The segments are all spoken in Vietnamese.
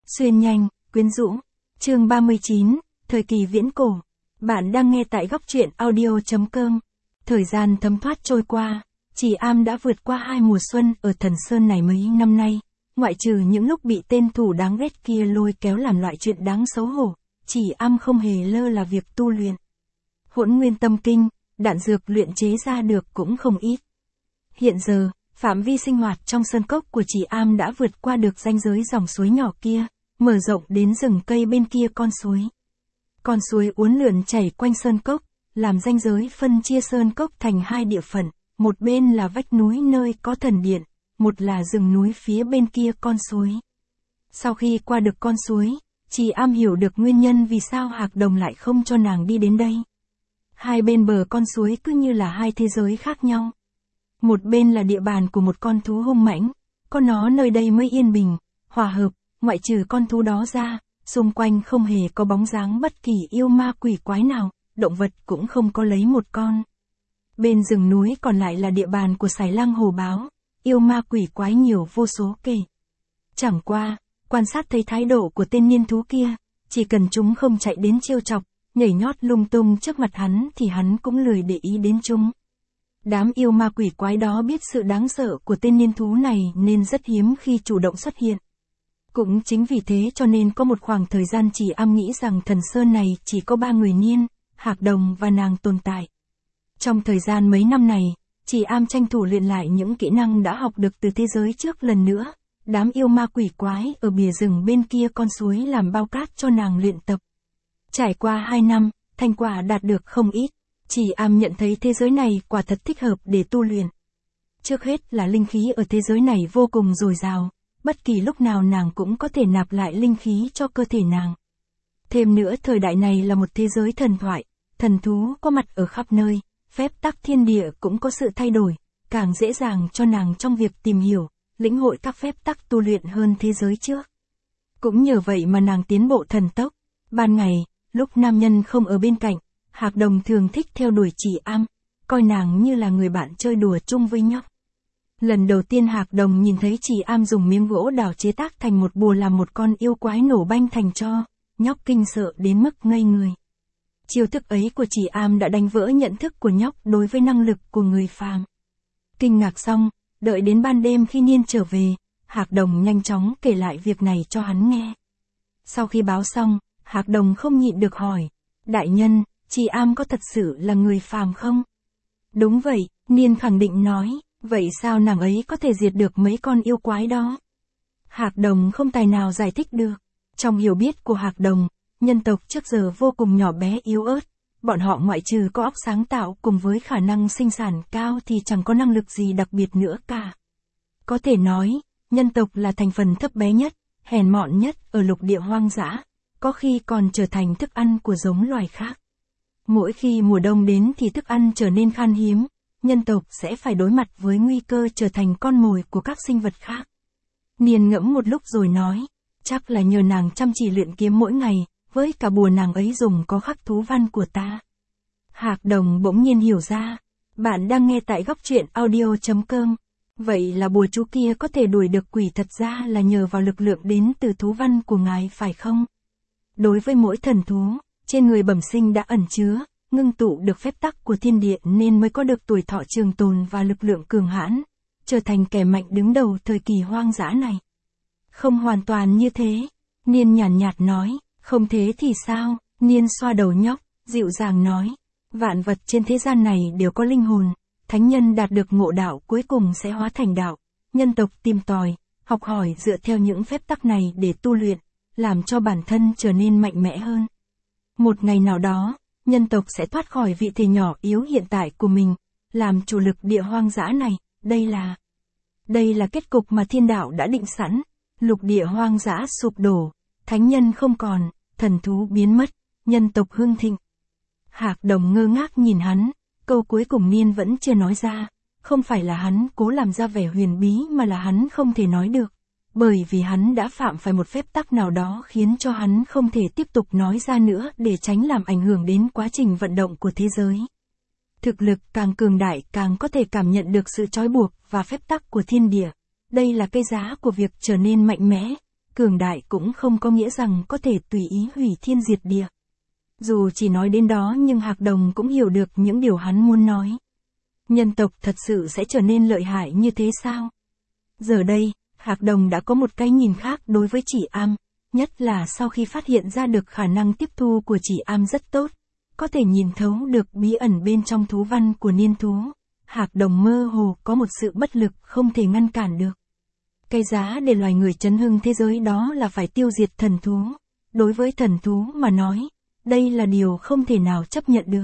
Xuyên nhanh, quyến rũ. Chương 39, thời kỳ viễn cổ. Bạn đang nghe tại góc truyện audio.com. Thời gian thấm thoát trôi qua, chị Am đã vượt qua 2 mùa xuân ở Thần Sơn này mấy năm nay. Ngoại trừ những lúc bị tên thủ đáng ghét kia lôi kéo làm loại chuyện đáng xấu hổ, chị Am không hề lơ là việc tu luyện. Hỗn nguyên tâm kinh, đạn dược luyện chế ra được cũng không ít. Hiện giờ, phạm vi sinh hoạt trong sơn cốc của chị Am đã vượt qua được ranh giới dòng suối nhỏ kia, mở rộng đến rừng cây bên kia con suối. Con suối uốn lượn chảy quanh sơn cốc, làm ranh giới phân chia sơn cốc thành 2 địa phận, một bên là vách núi nơi có thần điện, một là rừng núi phía bên kia con suối. Sau khi qua được con suối, chị Am hiểu được nguyên nhân vì sao Hạc Đồng lại không cho nàng đi đến đây. Hai bên bờ con suối cứ như là 2 thế giới khác nhau. Một bên là địa bàn của một con thú hung mãnh, có nó nơi đây mới yên bình, hòa hợp, ngoại trừ con thú đó ra, xung quanh không hề có bóng dáng bất kỳ yêu ma quỷ quái nào, động vật cũng không có lấy một con. Bên rừng núi còn lại là địa bàn của Sải Lang Hổ Báo, yêu ma quỷ quái nhiều vô số kể. Chẳng qua, quan sát thấy thái độ của tên niên thú kia, chỉ cần chúng không chạy đến trêu chọc, nhảy nhót lung tung trước mặt hắn thì hắn cũng lười để ý đến chúng. Đám yêu ma quỷ quái đó biết sự đáng sợ của tên niên thú này nên rất hiếm khi chủ động xuất hiện. Cũng chính vì thế cho nên có một khoảng thời gian chị Am nghĩ rằng Thần Sơn này chỉ có 3 người Niên, Hạc Đồng và nàng tồn tại. Trong thời gian mấy năm này, chị Am tranh thủ luyện lại những kỹ năng đã học được từ thế giới trước lần nữa. Đám yêu ma quỷ quái ở bìa rừng bên kia con suối làm bao cát cho nàng luyện tập. Trải qua 2 năm, thành quả đạt được không ít. Chị Am nhận thấy thế giới này quả thật thích hợp để tu luyện. Trước hết là linh khí ở thế giới này vô cùng dồi dào, bất kỳ lúc nào nàng cũng có thể nạp lại linh khí cho cơ thể nàng. Thêm nữa thời đại này là một thế giới thần thoại, thần thú có mặt ở khắp nơi, phép tắc thiên địa cũng có sự thay đổi, càng dễ dàng cho nàng trong việc tìm hiểu, lĩnh hội các phép tắc tu luyện hơn thế giới trước. Cũng nhờ vậy mà nàng tiến bộ thần tốc. Ban ngày, lúc nam nhân không ở bên cạnh, Hạc Đồng thường thích theo đuổi chị Am, coi nàng như là người bạn chơi đùa chung với nhóc. Lần đầu tiên Hạc Đồng nhìn thấy chị Am dùng miếng gỗ đào chế tác thành một bùa làm một con yêu quái nổ banh thành tro, nhóc kinh sợ đến mức ngây người. Chiêu thức ấy của chị Am đã đánh vỡ nhận thức của nhóc đối với năng lực của người phàm. Kinh ngạc xong, đợi đến ban đêm khi Niên trở về, Hạc Đồng nhanh chóng kể lại việc này cho hắn nghe. Sau khi báo xong, Hạc Đồng không nhịn được hỏi, đại nhân, chị Am có thật sự là người phàm không? Đúng vậy, Niên khẳng định nói, vậy sao nàng ấy có thể diệt được mấy con yêu quái đó? Hạc Đồng không tài nào giải thích được. Trong hiểu biết của Hạc Đồng, nhân tộc trước giờ vô cùng nhỏ bé yếu ớt, bọn họ ngoại trừ có óc sáng tạo cùng với khả năng sinh sản cao thì chẳng có năng lực gì đặc biệt nữa cả. Có thể nói, nhân tộc là thành phần thấp bé nhất, hèn mọn nhất ở lục địa hoang dã, có khi còn trở thành thức ăn của giống loài khác. Mỗi khi mùa đông đến thì thức ăn trở nên khan hiếm, nhân tộc sẽ phải đối mặt với nguy cơ trở thành con mồi của các sinh vật khác. Niên ngẫm một lúc rồi nói, chắc là nhờ nàng chăm chỉ luyện kiếm mỗi ngày, với cả bùa nàng ấy dùng có khắc thú văn của ta. Hạc Đồng bỗng nhiên hiểu ra, bạn đang nghe tại góc truyện audio.com. Vậy là bùa chú kia có thể đuổi được quỷ thật ra là nhờ vào lực lượng đến từ thú văn của ngài phải không? Đối với mỗi thần thú, trên người bẩm sinh đã ẩn chứa, ngưng tụ được phép tắc của thiên địa nên mới có được tuổi thọ trường tồn và lực lượng cường hãn, trở thành kẻ mạnh đứng đầu thời kỳ hoang dã này. Không hoàn toàn như thế, Niên nhàn nhạt nói, không thế thì sao? Niên xoa đầu nhóc, dịu dàng nói, vạn vật trên thế gian này đều có linh hồn, thánh nhân đạt được ngộ đạo cuối cùng sẽ hóa thành đạo, nhân tộc tìm tòi, học hỏi dựa theo những phép tắc này để tu luyện, làm cho bản thân trở nên mạnh mẽ hơn. Một ngày nào đó, nhân tộc sẽ thoát khỏi vị thể nhỏ yếu hiện tại của mình, làm chủ lực địa hoang dã này, đây là kết cục mà thiên đạo đã định sẵn, lục địa hoang dã sụp đổ, thánh nhân không còn, thần thú biến mất, nhân tộc hưng thịnh. Hạc Đồng ngơ ngác nhìn hắn, câu cuối cùng Niên vẫn chưa nói ra, không phải là hắn cố làm ra vẻ huyền bí mà là hắn không thể nói được, bởi vì hắn đã phạm phải một phép tắc nào đó khiến cho hắn không thể tiếp tục nói ra nữa để tránh làm ảnh hưởng đến quá trình vận động của thế giới. Thực lực càng cường đại càng có thể cảm nhận được sự trói buộc và phép tắc của thiên địa, đây là cái giá của việc trở nên mạnh mẽ, Cường đại cũng không có nghĩa rằng có thể tùy ý hủy thiên diệt địa. Dù chỉ nói đến đó nhưng Hạc Đồng cũng hiểu được những điều hắn muốn nói. Nhân tộc thật sự sẽ trở nên lợi hại như thế sao? Giờ đây, Hạc Đồng đã có một cái nhìn khác đối với Chỉ Am, nhất là sau khi phát hiện ra được khả năng tiếp thu của Chỉ Am rất tốt, có thể nhìn thấu được bí ẩn bên trong thú văn của niên thú. Hạc Đồng mơ hồ có một sự bất lực không thể ngăn cản được. Cái giá để loài người chấn hưng thế giới đó là phải tiêu diệt thần thú. Đối với thần thú mà nói, đây là điều không thể nào chấp nhận được.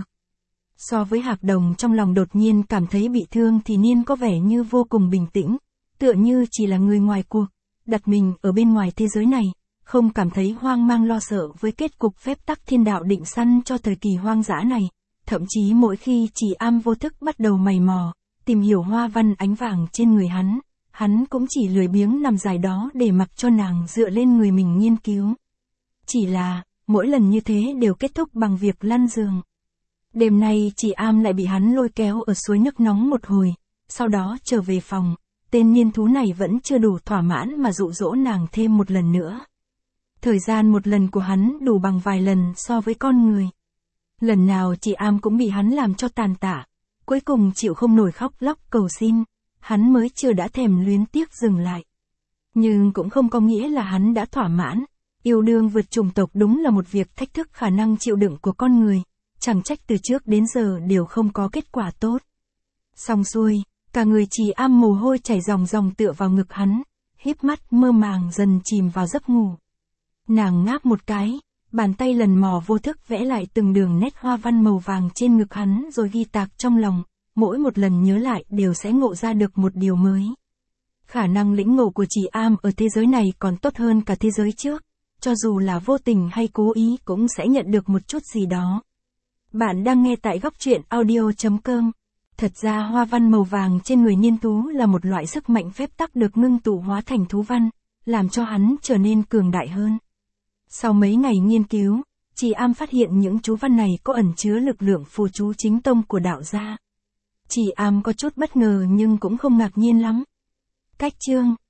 So với Hạc Đồng trong lòng đột nhiên cảm thấy bị thương thì Niên có vẻ như vô cùng bình tĩnh, tựa như chỉ là người ngoài cuộc, đặt mình ở bên ngoài thế giới này, không cảm thấy hoang mang lo sợ với kết cục phép tắc thiên đạo định săn cho thời kỳ hoang dã này. Thậm chí mỗi khi Chỉ Am vô thức bắt đầu mày mò, tìm hiểu hoa văn ánh vàng trên người hắn cũng chỉ lười biếng nằm dài đó để mặc cho nàng dựa lên người mình nghiên cứu. Chỉ là, mỗi lần như thế đều kết thúc bằng việc lăn giường. Đêm nay Chỉ Am lại bị hắn lôi kéo ở suối nước nóng một hồi, sau đó trở về phòng, tên niên thú này vẫn chưa đủ thỏa mãn mà dụ dỗ nàng thêm một lần nữa. Thời gian một lần của hắn đủ bằng vài lần so với con người. Lần nào Chỉ Am cũng bị hắn làm cho tàn tả, cuối cùng chịu không nổi khóc lóc cầu xin, hắn mới chưa đã thèm luyến tiếc dừng lại. Nhưng cũng không có nghĩa là hắn đã thỏa mãn, yêu đương vượt chủng tộc đúng là một việc thách thức khả năng chịu đựng của con người, chẳng trách từ trước đến giờ đều không có kết quả tốt. Xong xuôi, cả người Chỉ Am mồ hôi chảy ròng ròng tựa vào ngực hắn, híp mắt mơ màng dần chìm vào giấc ngủ. Nàng ngáp một cái, bàn tay lần mò vô thức vẽ lại từng đường nét hoa văn màu vàng trên ngực hắn rồi ghi tạc trong lòng, mỗi một lần nhớ lại đều sẽ ngộ ra được một điều mới. Khả năng lĩnh ngộ của Chỉ Am ở thế giới này còn tốt hơn cả thế giới trước, cho dù là vô tình hay cố ý cũng sẽ nhận được một chút gì đó. Bạn đang nghe tại góc truyện audio.com. Thật ra hoa văn màu vàng trên người niên thú là một loại sức mạnh phép tắc được ngưng tụ hóa thành thú văn, làm cho hắn trở nên cường đại hơn. Sau mấy ngày nghiên cứu, Chỉ Am phát hiện những chú văn này có ẩn chứa lực lượng phù chú chính tông của đạo gia. Chỉ Am có chút bất ngờ nhưng cũng không ngạc nhiên lắm. Cách chương